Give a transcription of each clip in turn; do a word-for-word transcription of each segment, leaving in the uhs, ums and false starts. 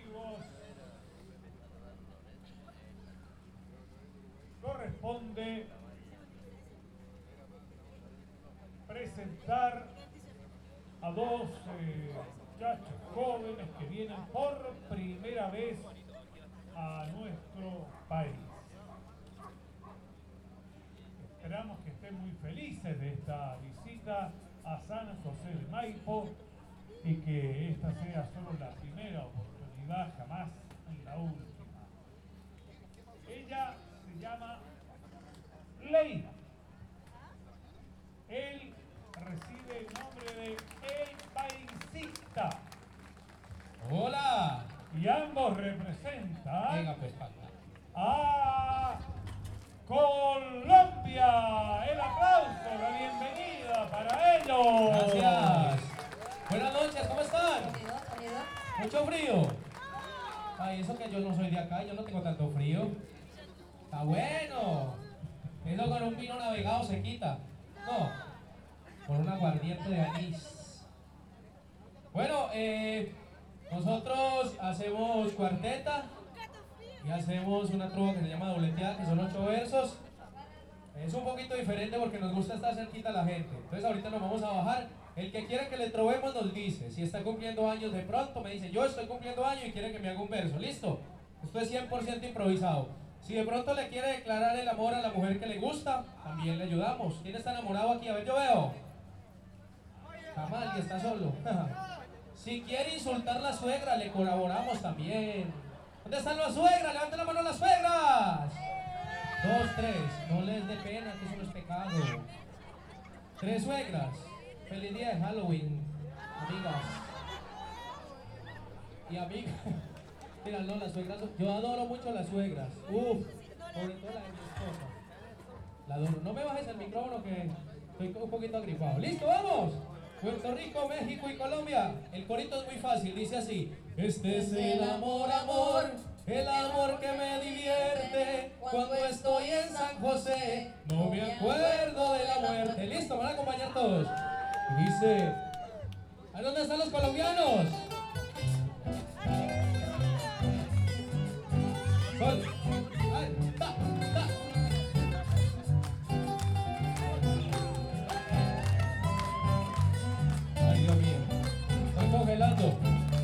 amigos, corresponde presentar a dos eh, muchachos jóvenes que vienen por primera vez a nuestro país. Esperamos que estén muy felices de esta visita a San José de Maipo y que esta sea solo la primera oportunidad, jamás la última. Ella se llama Leila. Él recibe el nombre de El Paisista. ¡Hola! Y ambos representan Venga, pues, Paco. a Colombia. El aplauso, la bienvenida para ellos. Gracias. Buenas noches, ¿cómo están? Sonido, sonido. ¿Mucho frío? Ay, eso que yo no soy de acá, yo no tengo tanto frío. Está bueno. Eso con un vino navegado se quita. No, con un aguardiente de anís. Bueno, eh, nosotros hacemos cuarteta y hacemos una trova que se llama dobleteada, que son ocho versos. Es un poquito diferente porque nos gusta estar cerquita a la gente. Entonces ahorita nos vamos a bajar. El que quiere que le trovemos nos dice. Si está cumpliendo años de pronto, me dice, yo estoy cumpliendo años y quiere que me haga un verso. ¿Listo? Esto es cien por ciento improvisado. Si de pronto le quiere declarar el amor a la mujer que le gusta, también le ayudamos. ¿Quién está enamorado aquí? A ver, yo veo. Jamal, y está solo. Si quiere insultar a la suegra, le colaboramos también. ¿Dónde están las suegras? Levanten la mano las suegras. Dos, tres. No les dé pena, que eso no es pecado. Tres suegras. Feliz día de Halloween, amigas. Y amigas. Mira, no, las suegras. Yo adoro mucho a las suegras. Uf, sobre todo la de mi esposa. La adoro. No me bajes el micrófono que estoy un poquito agripado. ¿Listo? ¡Vamos! Puerto Rico, México y Colombia. El corito es muy fácil, dice así. Este es el amor, amor, el amor que me divierte. Cuando estoy en San José, no me acuerdo de la muerte. ¿Listo? ¿Me van a acompañar todos? Y dice, ¿a dónde están los colombianos? Sol. Ay, ta, ta. Ay, Dios mío, estoy congelando.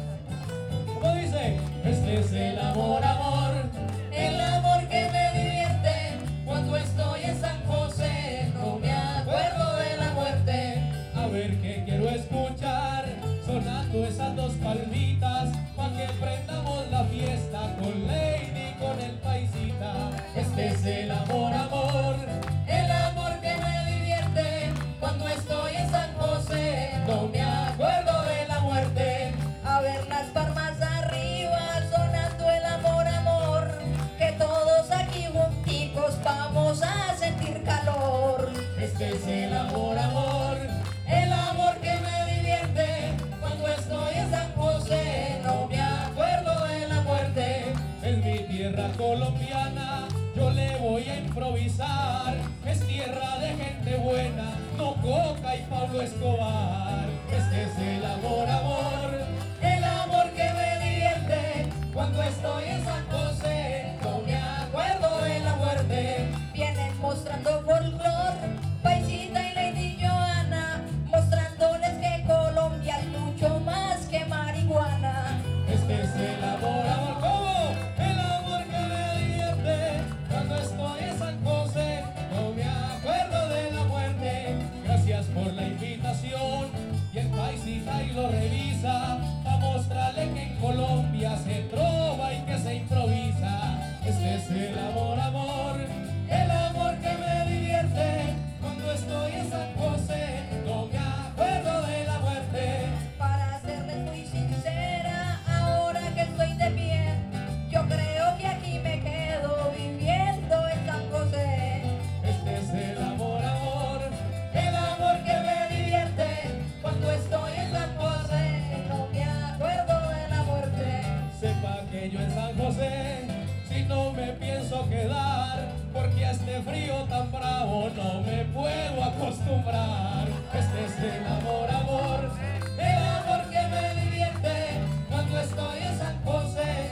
¿Cómo dice? Este es el amor, amor, el amor que me divierte. Cuando estoy en San José, no me acuerdo de la muerte. A ver qué quiero escuchar, sonando esas dos palmitas, pa' que prendamos la fiesta con Lady y con el paisita. Este es el amor, amor, el amor que me divierte. Cuando estoy en San José, no me acuerdo de la muerte. A ver las palmas arriba, sonando el amor, amor. Que todos aquí junticos vamos a sentir calor. Este es el amor, amor, el amor que me divierte. Cuando estoy en San José, no me acuerdo de la muerte. En mi tierra colombiana, yo le voy a improvisar. Es tierra de gente buena, no Coca y Pablo Escobar. Este es el amor, amor, el amor que me divierte. Cuando estoy en San José, no me acuerdo de la muerte. Vienen mostrando folclor, Paisita y Lady Joana, mostrándoles que Colombia es mucho más que marihuana. Este es el amor, amor, ¿cómo? El amor que me divierte. Cuando estoy en San José, no me acuerdo de la muerte. Gracias por la invitación. Y el paisita y lo revisa, a mostrarle que en Colombia se trova y que se improvisa. Este es el amor, amor, el amor que me divierte. Cuando estoy en San José, no me acuerdo de la muerte. Para serles muy sincera, ahora que estoy de pie, yo creo que aquí me quedo viviendo en San José. Este es el amor, amor, el amor que me divierte. Cuando estoy en San José, No me acuerdo de la muerte. sepa que yo en San José, si no me pienso quedar, porque a este frío tan bravo no me puedo acostumbrar. Este es el amor, amor, el amor que me divierte. Cuando estoy en San José,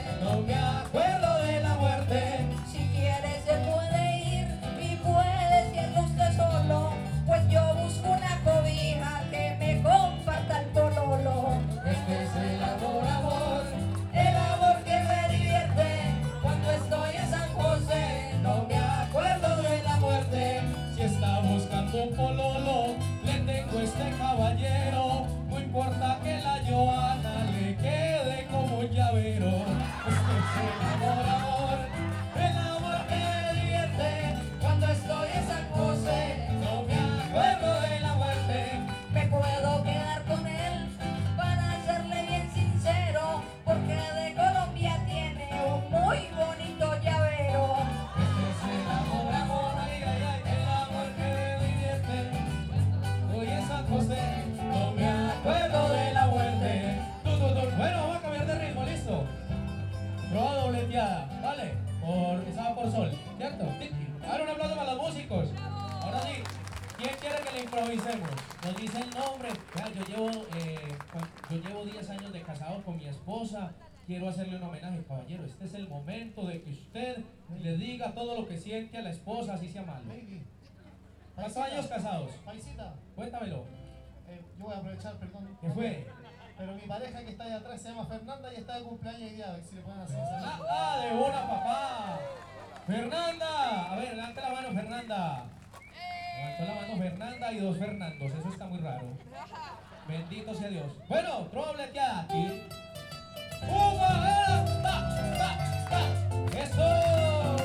¿vale? Por, estaba por sol, ¿cierto? Ahora un aplauso para los músicos. Ahora sí, ¿quién quiere que le improvisemos? Nos dice el nombre. Vea, yo llevo, eh, yo llevo diez años de casado con mi esposa. Quiero hacerle un homenaje, caballero. Este es el momento de que usted le diga todo lo que siente a la esposa, así sea malo. ¿Cuántos años casados? Paisita, Cuéntamelo. eh, yo voy a aprovechar, perdón. ¿Qué fue? Pero mi pareja que está ahí atrás se llama Fernanda y está de cumpleaños hoy día, a ver si le pueden hacer Ah, esa. ah, de una, papá. Fernanda. A ver, levante la mano, Fernanda. Levantó la mano Fernanda y dos Fernandos. Eso está muy raro. Bendito sea Dios. Bueno, trova bleteada aquí. ¡Uva! ¡Ta! ¡Ta! ¡Ta! ¡Eso!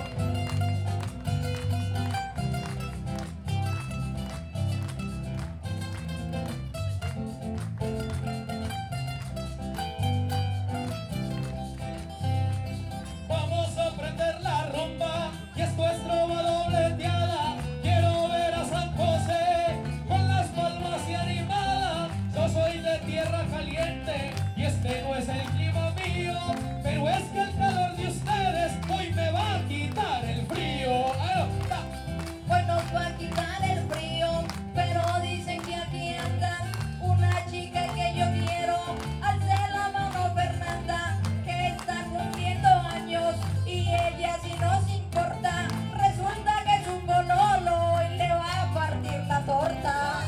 Vamos a prender la rumba y esto es trova dobleteada. Quiero ver a San José con las palmas y animada. Yo soy de tierra caliente y este no es el clima mío, pero es que el calor de ustedes hoy me va a quitar el frío. ¡Ah, ta! Hoy nos va a quitar el frío, pero dicen que aquí anda una chica que yo quiero. Alce la mano Fernanda, que está cumpliendo años, y ella si nos importa, resulta que es un bololo y le va a partir la torta.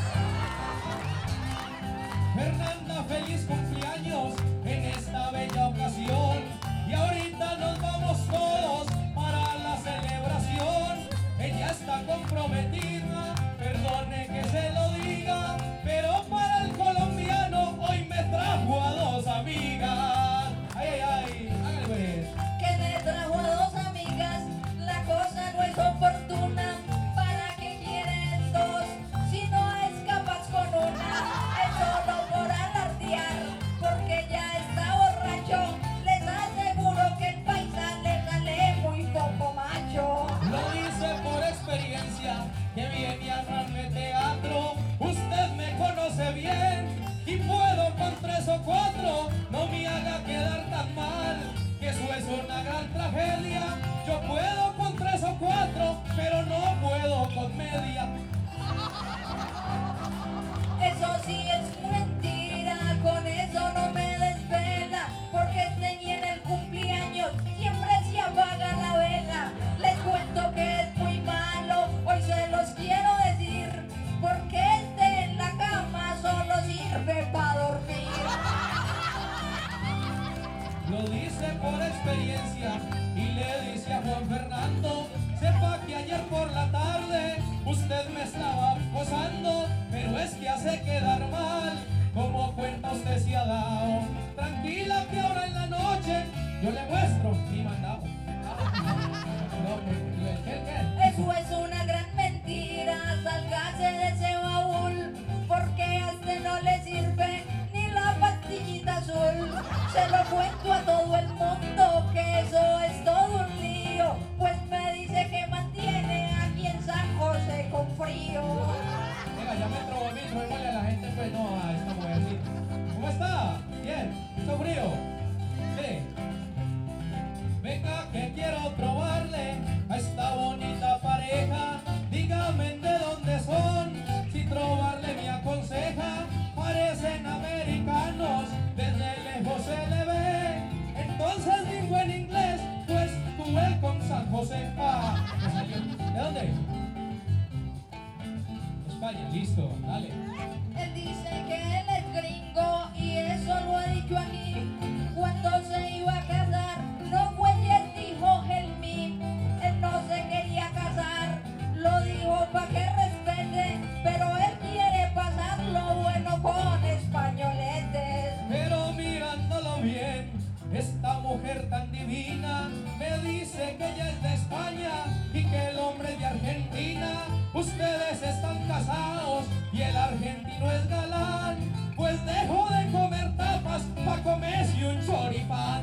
Fernanda, feliz cumpleaños en esta bella ocasión. Y ahorita nos vamos todos para la celebración. Ella está comprometida, perdone que se lo diga, pero para el colombiano hoy me trajo a dos amigas. Ay, ay, ay, hágale pues. Que me trajo a dos amigas, la cosa no es oportuna. ¿Para qué quieren dos si no es capaz con una? Es solo por alardear, porque ya está borracho. Les aseguro que el paisa le sale muy poco macho. Lo hice por experiencia, que viene a darme teatro. Usted me conoce bien y puedo con tres o cuatro. No me haga quedar tan mal, que eso es una gran tragedia. Yo puedo con tres o cuatro, pero no puedo con media. Eso sí es mentira, con eso no me desvela, porque este ni en el cumpleaños siempre se apaga la vela. Les cuento que es muy malo, hoy se los quiero decir, porque este en la cama solo sirve para dormir. Lo dice por experiencia y le dice a Juan Fernando: sepa que ayer por la tarde usted me estaba acosando, pero es que hace quedar mal, como cuenta usted se ha dado. Tranquila que ahora en la noche yo le muestro mi mandado. No, ¿qué, qué, qué? Eso es una gran mentira, sálgase de ese baúl, porque a este no le sirve ni la pastillita azul. Se lo cuento a todo el mundo que eso es todo un lío, pues me dice que mantiene aquí en San José con frío. Venga, ya me trobó mi trobémosle a la gente, pues no, a esta mujercita. ¿Cómo está? Bien, ¿mucho frío? Sí. Venga que quiero probarle a esta bonita pareja. Dígame de dónde son, si trobarle me aconseja. Parecen americanos, desde lejos se le ve. Entonces digo en inglés, pues tú el con San José. Ah, me salió. ¿De dónde? España, listo, dale. Él dice que él es gringo y eso lo ha dicho aquí. Cuando se iba a casar, no fue él, dijo Helmi. Él no se quería casar, lo dijo pa' que respete, pero él quiere pasar lo bueno con españoletes. Pero mirándolo bien, esta mujer tan divina me dice que ella es de España y que el hombre es de Argentina. Ustedes están casados y el argentino es galán, pues dejo de comer tapas pa' comerse un choripán.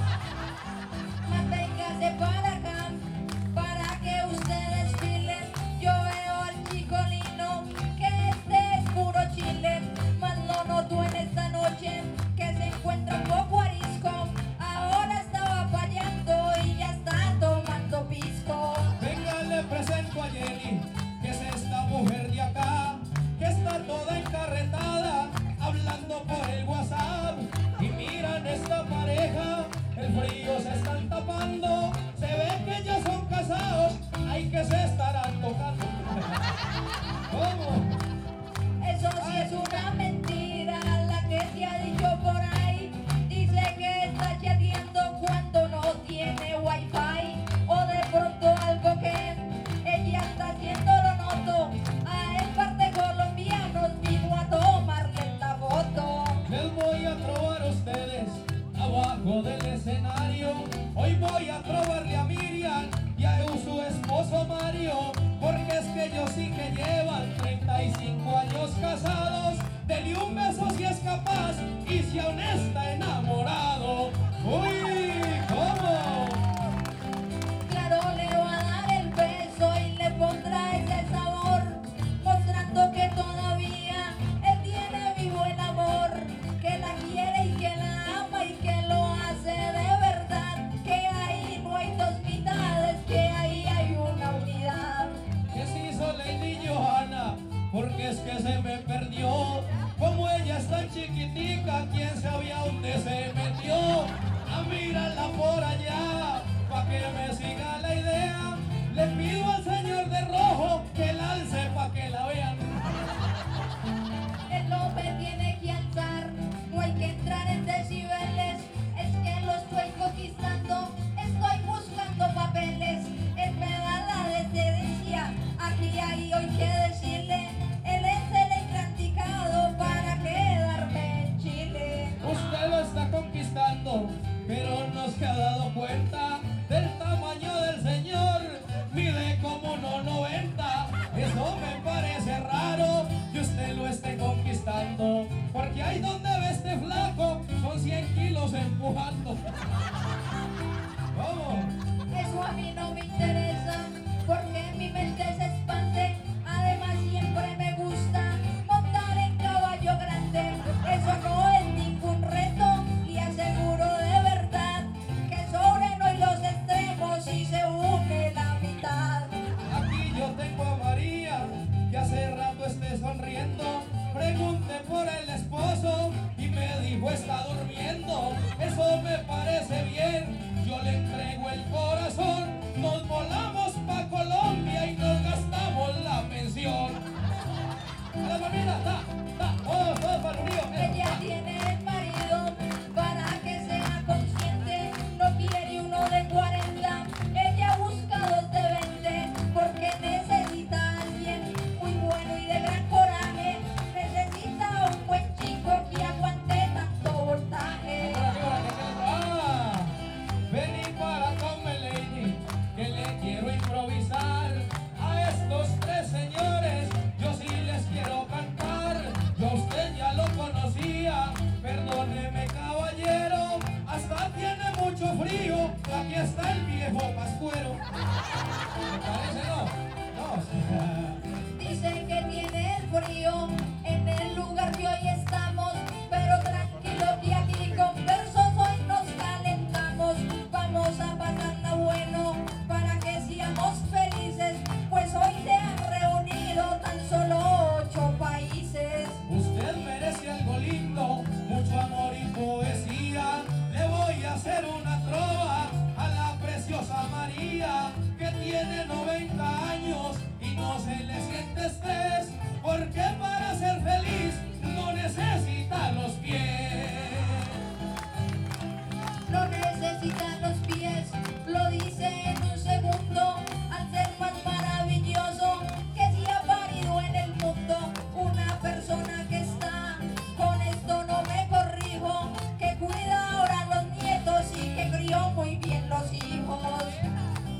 Manténgase para acá, para que ustedes filen. Yo veo al chico lindo, que este es puro chile. Más lo noto en esta noche, que se encuentra un poco arisco. Ahora estaba fallando y ya está bajo del escenario. Hoy voy a probarle a Miriam y a su esposo Mario, porque es que ellos sí que llevan treinta y cinco años casados. Dele un beso si es capaz y si aún está enamorado. ¡Uy! ¿Cómo? Claro, le va a dar el beso y le pondrá ese sabor, mostrando que todavía él tiene vivo el amor, que la quiere y que la ama y que lo hace de verdad, que ahí no hay dos mitades, que ahí hay una unidad. ¿Qué se hizo Lady Johanna? Porque es que se me perdió. Como ella es tan chiquitica, quién sabía dónde se metió. A mírala por allá, pa' que me siga la idea. Le pido al señor de rojo que la alce pa' que la vean. El hombre tiene que alzar, no hay que entrar en decibeles, es que lo estoy conquistando, estoy buscando papeles, él me da la decencia, aquí hay hoy que decirle, él es el encranticado para quedarme en Chile. Usted lo está conquistando, pero no se ha dado cuenta del tamaño del señor. Mide como uno noventa, eso me parece raro que usted lo esté conquistando, porque ahí donde ve este flaco son cien kilos empujando. ¿Cómo? Eso a mí no me interesa, porque mi mente se expande, además siempre me gusta montar en caballo grande, eso no es ningún reto, y aseguro de verdad que sobren hoy los extremos y se une la mitad. Aquí yo tengo a María, que hace rato esté sonriendo. Pregunté por el esposo y me dijo está durmiendo. Eso me parece bien, yo le entrego el corazón. Nos volamos pa' Colombia y nos gastamos la pensión. A la mamita, ta, ta, todos, todos para el río. Ella tiene el marido para que sea consciente, no quiere uno de cuarenta, ella busca dos de veinte, porque necesita a alguien muy bueno y de gran coraje, necesita un buen chico que aguante tanto voltaje. Ah, vení para acá, my lady, que le quiero improvisar a estos tres señores. Yo sí les quiero cantar. Yo a usted ya lo conocía, perdóneme caballero, hasta tiene mucho frío. Aquí está el viejo pascuero. ¿Me parece no? No, sí. Dicen que tiene el frío en el lugar que hoy estamos, pero tranquilo que aquí con versos hoy nos calentamos. Vamos a pasarla bueno para que seamos felices, pues hoy se han reunido tan solo ocho países. Usted merece algo lindo, mucho amor y poesía. Le voy a hacer una trova a la preciosa María, que tiene noventa años y no se le siente estrés, porque para ser feliz no necesita los pies. No necesitan los pies, lo dice en un segundo, al ser más maravilloso que se ha parido en el mundo. Una persona que está, con esto no me corrijo, que cuida ahora los nietos y que crió muy bien los hijos.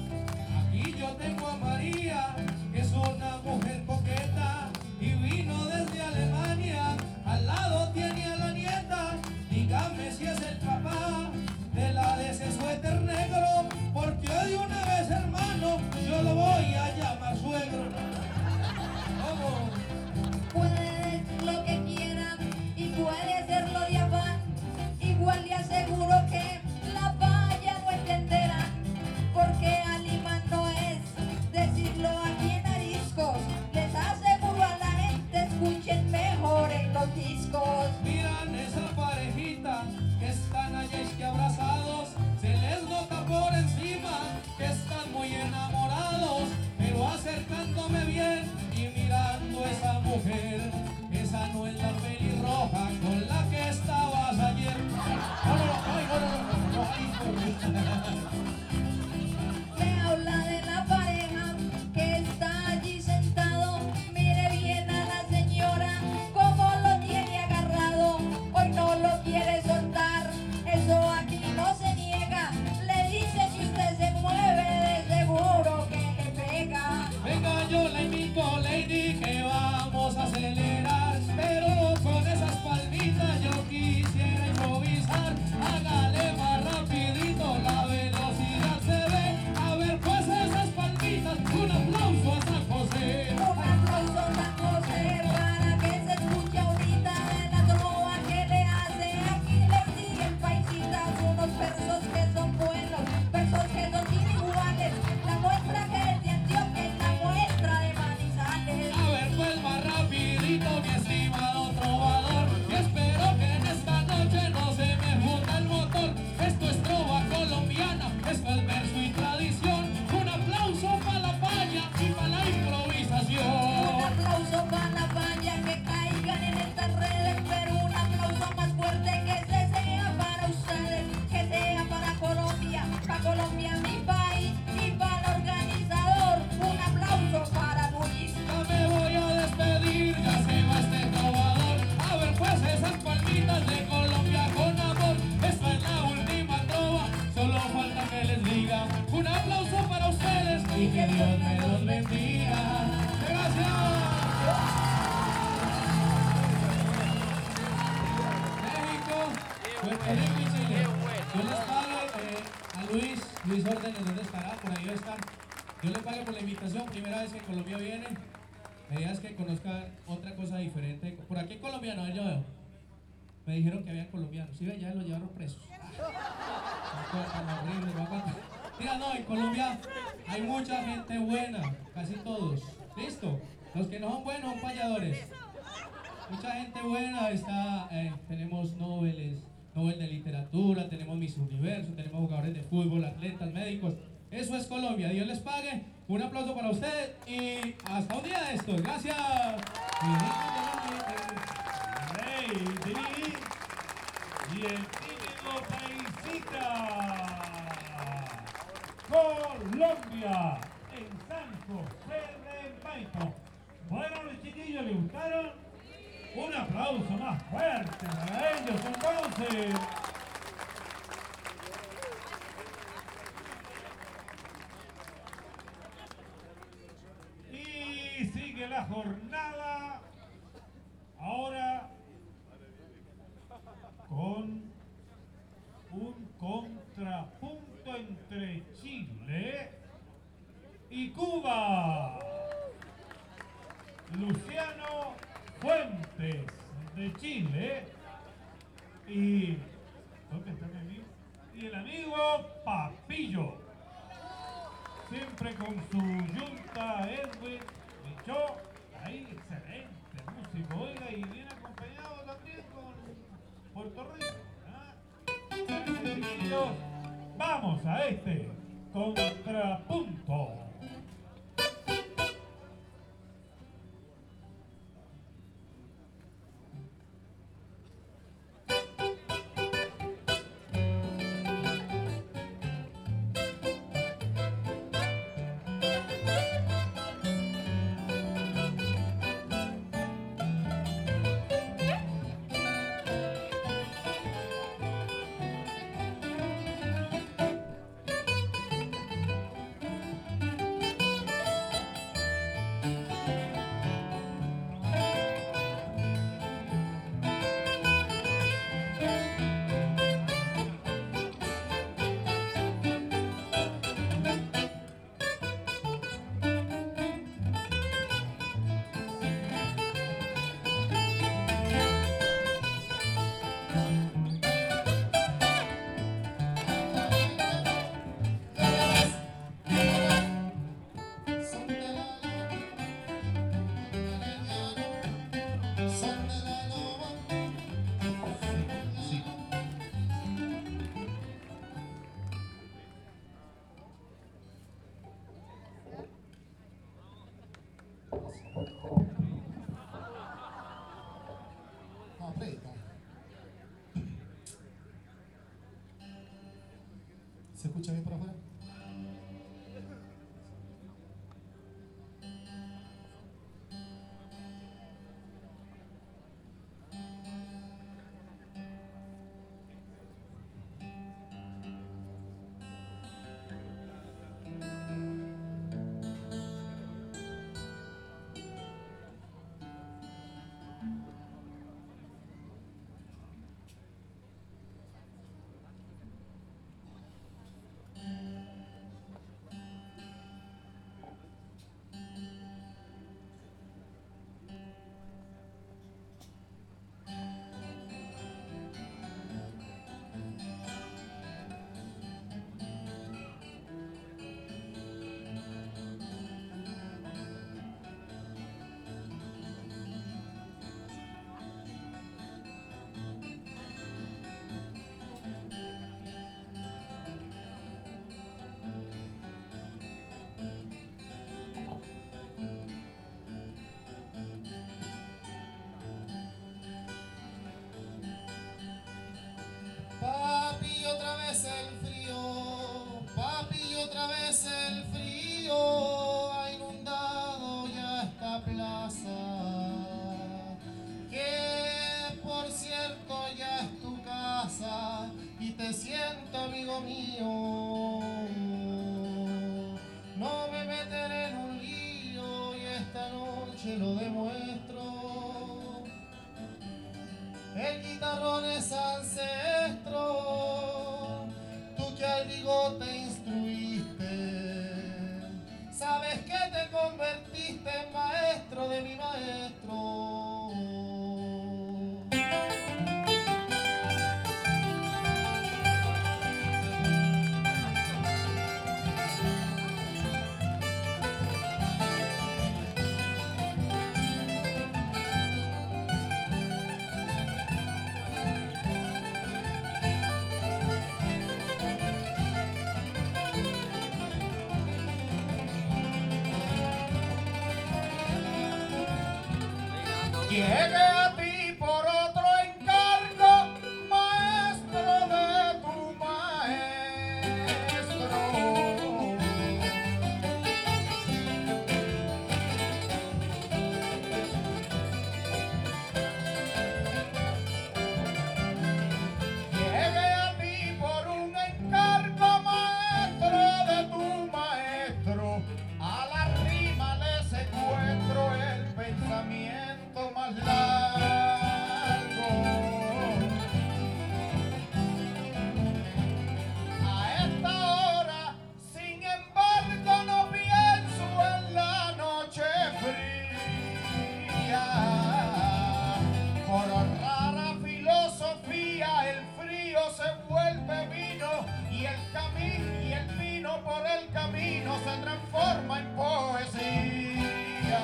Aquí yo tengo a María, que es una mujer coqueta y vino de Dios me los bendiga. ¡Gracias! México, Puerto Rico y Chile. Yo les pague eh, a Luis, Luis Órdenes, ¿dónde estará? Por ahí va a estar. Yo le pague por la invitación, primera vez que Colombia viene. La idea es que conozca otra cosa diferente. Por aquí colombiano, a ver, yo veo. Me dijeron que había colombianos. Sí, ya los llevaron presos. Mira, no, en Colombia hay mucha gente buena, casi todos. ¿Listo? Los que no son buenos son payadores. Mucha gente buena está, eh, tenemos Nobeles, Nobel de Literatura, tenemos Miss Universo, tenemos jugadores de fútbol, atletas, médicos. Eso es Colombia. Dios les pague. Un aplauso para ustedes y hasta un día de estos. Gracias. Lady y el típico paisita. Colombia en San José de Maipo. Bueno, los chiquillos, ¿les gustaron? Un aplauso más fuerte para ellos entonces. Y sigue la jornada ahora con un contrapunto entre Chile y Cuba. Luciano Fuentes de Chile y ¿dónde está mi amigo? Y el amigo Papillo, siempre con su yunta Edwin Michó, ahí excelente músico, oiga, y viene acompañado también con Puerto Rico. ¿Ah? Chiquillos, vamos a este contrapunto. No, aprieta. ¿Se escucha bien por afuera? Papi, otra vez el frío, papi, otra vez el frío, ha inundado ya esta plaza, que por cierto ya es tu casa, y te siento amigo mío, no me metes noche lo demuestro. El guitarrón es ancestro, tú que al bigote instruiste, sabes que te convertiste en maestro de mi maestro. Llegué a ti por otro encargo, maestro de tu maestro. Llegué a ti por un encargo, maestro de tu maestro. A la rima le secuestro el pensamiento más largo. A esta hora, sin embargo, no pienso en la noche fría. Por rara filosofía, el frío se vuelve vino y el camino y el vino por el camino se transforma en poesía.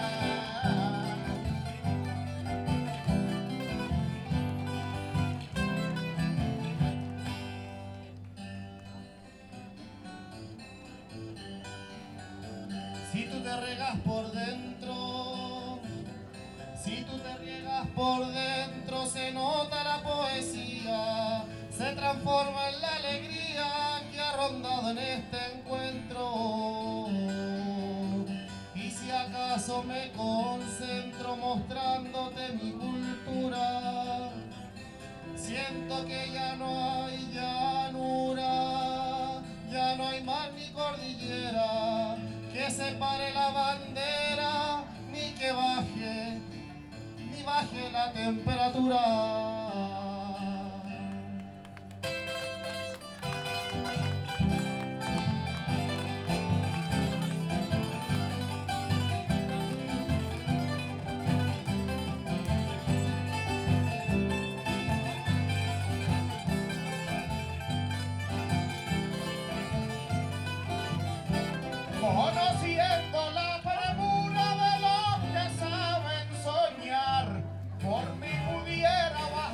Si tú te riegas por dentro, si tú te riegas por dentro, se nota la poesía, se transforma en la alegría que ha rondado en este encuentro. Y si acaso me concentro mostrándote mi cultura, siento que ya no hay llanura, ya no hay mar ni cordillera que separe la bandera, ni que baje, ni baje la temperatura. Conociendo la premura de los que saben soñar, por mí pudiera bajar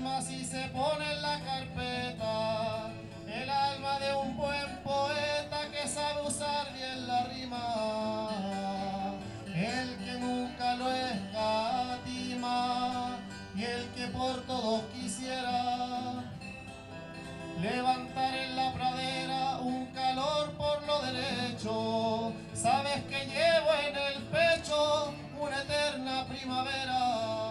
alma si se pone en la carpeta, el alma de un buen poeta que sabe usar bien la rima, el que nunca lo escatima y el que por todos quisiera levantar en la pradera un calor por lo derecho. Sabes que llevo en el pecho una eterna primavera.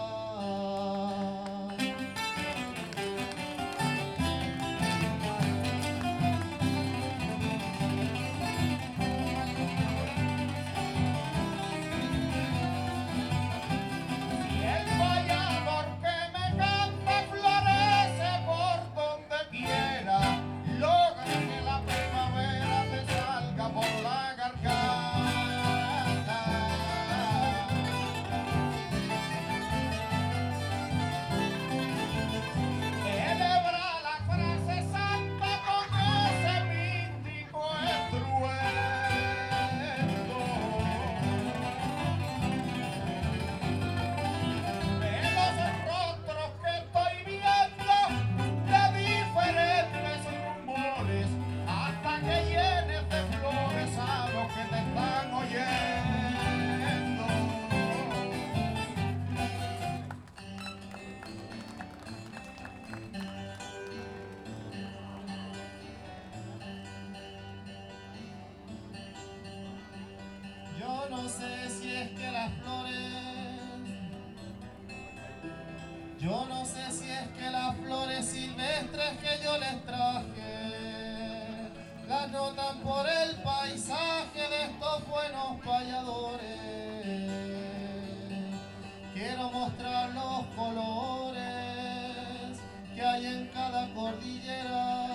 Yo no sé si es que las flores, yo no sé si es que las flores silvestres que yo les traje las notan por el paisaje de estos buenos payadores. Quiero mostrar los colores que hay en cada cordillera,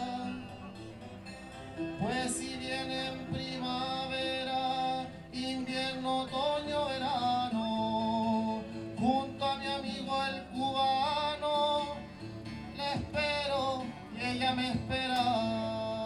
pues si viene en primavera, invierno, otoño, verano, junto a mi amigo el cubano, le espero y ella me espera.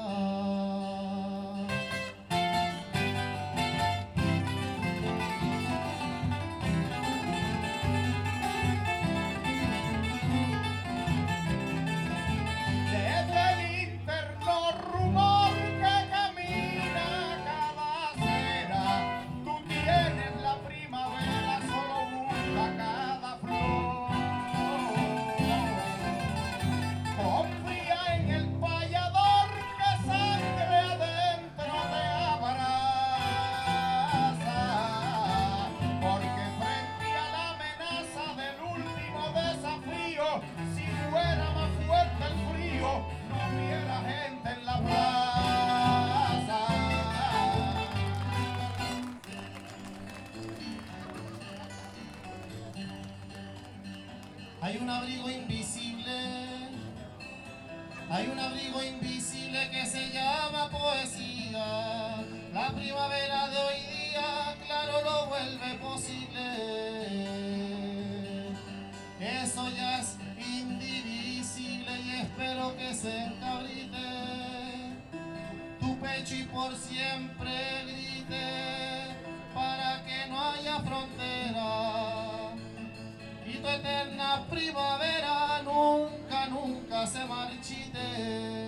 Hay un abrigo invisible, hay un abrigo invisible que se llama poesía. La primavera de hoy día, claro, lo vuelve posible. Eso ya es indivisible y espero que se encabrite tu pecho y por siempre grite para que no haya frontera. Y tu eterna primavera nunca, nunca se marchite.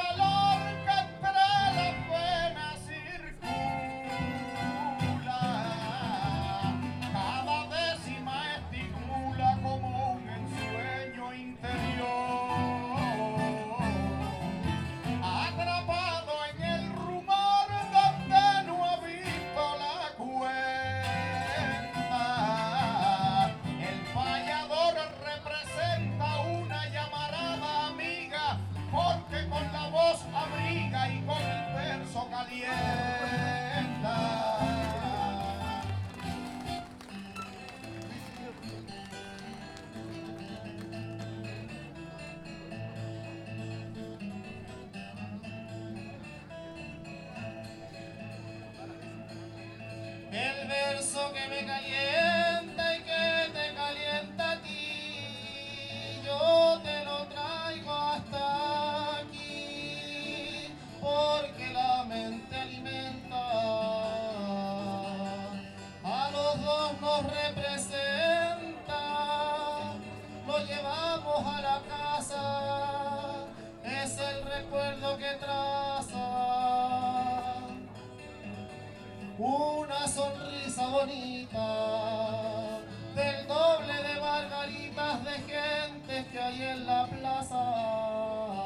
Circula eso que me calienta y que te calienta a ti, yo te lo traigo hasta aquí, porque la mente alimenta, a los dos nos representa, lo llevamos a la casa, es el recuerdo que traza una sonrisa bonita, del doble de margaritas de gentes que hay en la plaza.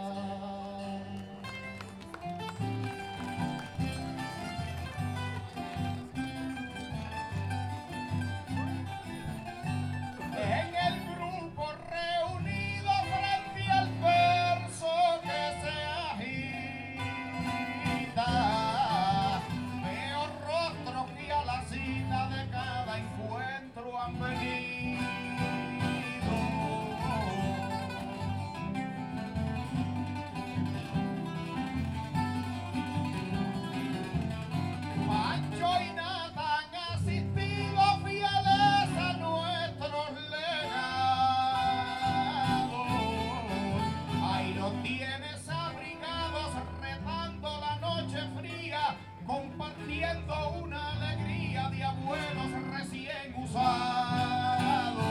En el grupo reunido frente al verso que se agita, veo rostros que a la cita de cada encuentro han venido. Pancho y Nathan han asistido fieles a nuestros legados. Ahí los tienes abrigados, retando la noche fría, compartiendo una alegría de abuelos recién usados.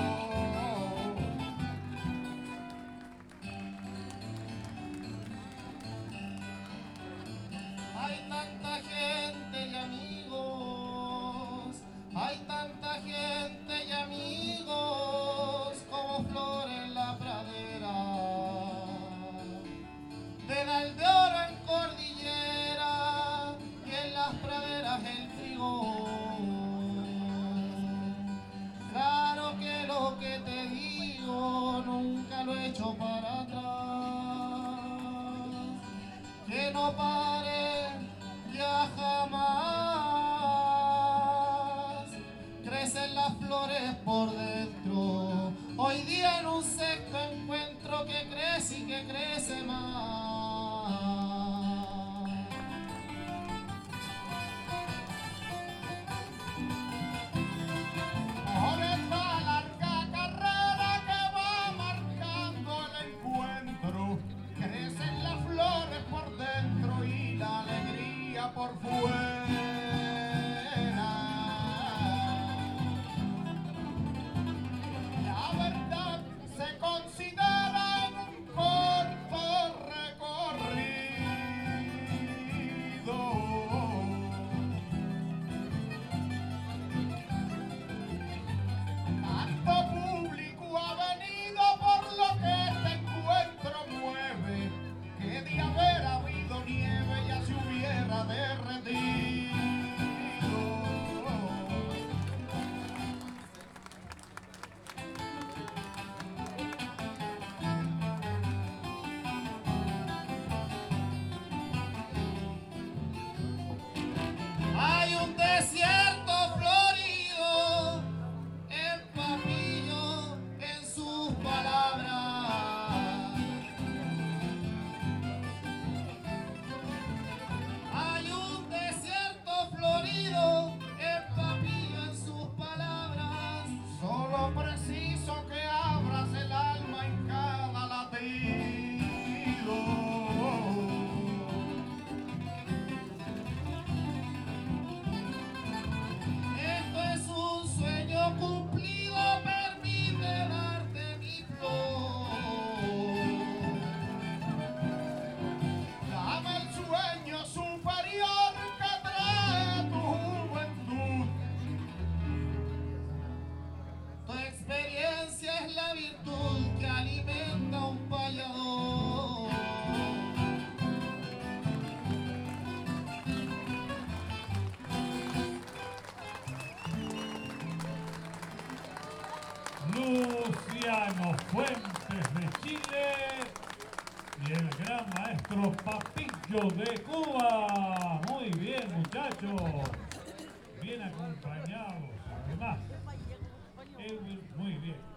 Hay tanta gente y amigos, hay tanta gente y amigos como flores en la pradera, de Dal de Oro en cordillera y en las praderas el trigo. Claro que lo que te digo nunca lo he hecho para atrás, que no pare ya jamás, crecen las flores por dentro, hoy día en un sexto encuentro que crece y que crece más. Por esta larga carrera que va marcando el encuentro, crecen las flores por dentro y la alegría por fuera. La verdad se considera en un corto recorrido. Tanto público ha venido por lo que este encuentro mueve, que de haber habido nieve ya se hubiera derretido. Hay un desierto florido en Papillo, en sus palabras. Hay un desierto florido en Papillo, en sus palabras. Solo preciso que abras el alma en cada latido. Esto es un sueño cumplido, permite darte mi flor. Dame el sueño superior que trae tu juventud. Tu experiencia es la virtud que alimenta un payador. Luciano Fuentes de Chile y el gran maestro Papillo de Cuba. Muy bien, muchachos. Bien acompañados. Además, Edwin, muy bien.